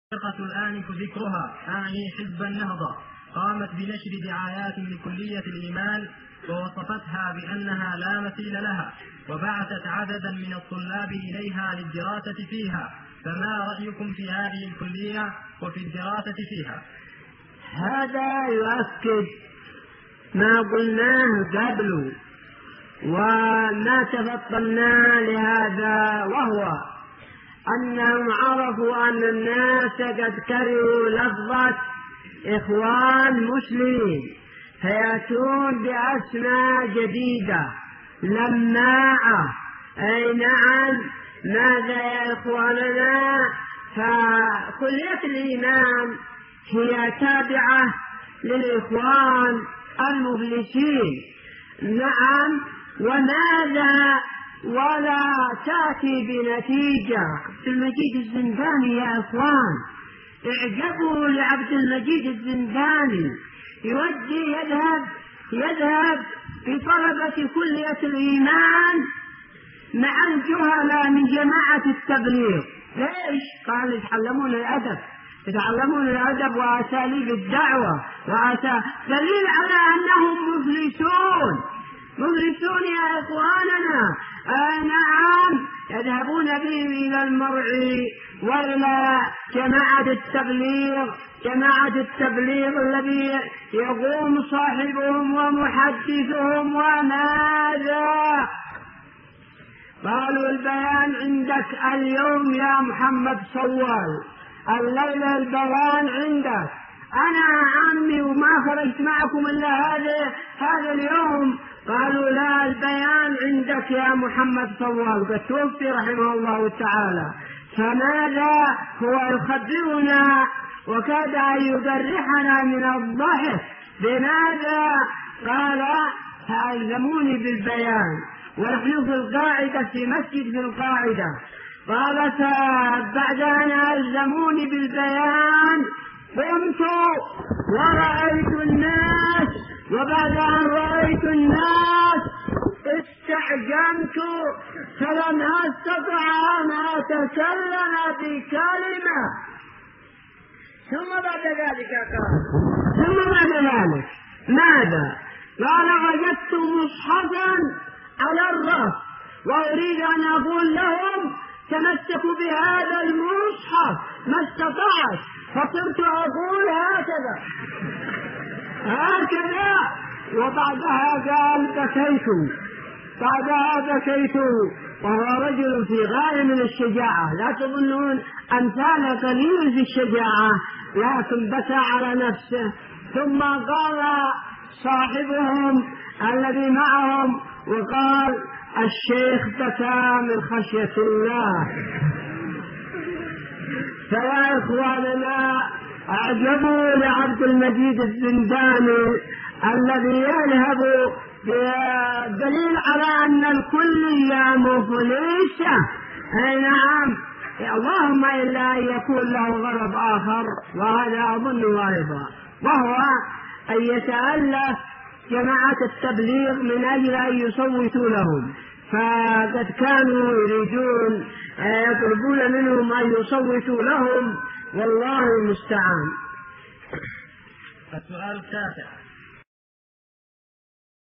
الفرقة الآنف ذكرها أعني حزب النهضة قامت بنشر دعايات لكلية الإيمان ووصفتها بأنها لا مثيل لها، وبعثت عددا من الطلاب إليها للدراسة فيها، فما رأيكم في هذه الكلية وفي الدراسة فيها؟ هذا يؤكد ما قلناه قبل وما تفطنا لهذا، وهو أنهم عرفوا أن الناس قد كرهوا لفظة إخوان مسلمين، فيأتون بأسماء جديدة لماعة. أي نعم، ماذا يا إخواننا؟ فكلية الإيمان هي تابعة للإخوان المفلسين. نعم، وماذا ولا تأتي بنتيجة. عبد المجيد الزنداني يا إخوان، اعجبوا لعبد المجيد الزنداني، يذهب بطلبة كلية الإيمان مع الجهلاء من جماعة التبليغ. ليش؟ قال يتعلمون الأدب وأساليب الدعوة دليل على أنهم مفلسون يا إخواننا. نعم، يذهبون بهم إلى المرعي وإلى جماعة التبليغ الذي يقوم صاحبهم ومحدثهم. وماذا قالوا؟ البيان عندك اليوم يا محمد صوال، الليلة البيان عندك. أنا عمي وما خرجت معكم إلا هذا اليوم. قالوا لا، البيان عندك يا محمد صوال، قد توفي رحمه الله تعالى. فماذا هو يخبرنا وكاد أن يجرحنا من الضحك؟ بماذا؟ قال فألزموني بالبيان، ونحن في القاعدة في مسجد في القاعدة. قال بعد أن ألزموني بالبيان قمت ورأيت الناس، وبعد أن رأيت الناس استعجمت فلم أستطع أن أتكلم بكلمة. ثم بعد ذلك ماذا؟ قال وجدت مصحفا على الرف وأريد أن أقول لهم تمسكوا بهذا المصحف ما استطعت، فصرت أقول هكذا. وبعدها قال بكيت، وهو رجل في غاية من الشجاعة. لا تظنون أمثال قليل في الشجاعة، لكن بكى على نفسه. ثم قال صاحبهم الذي معهم وقال الشيخ بكى من خشية الله. فيا إخواننا، أعجبوا لعبد المجيد الزنداني الذي يذهب دليل على أن الكلية مفلسة. أي نعم، اللهم إلا أن يكون له غرض آخر، وهذا أظنه أيضا، وهو أن يتألف جماعة التبليغ من أجل أن يصوتوا لهم، فقد كانوا يريدون يطلبون منهم أن يصوتوا لهم، والله المستعان. السؤال التاسع: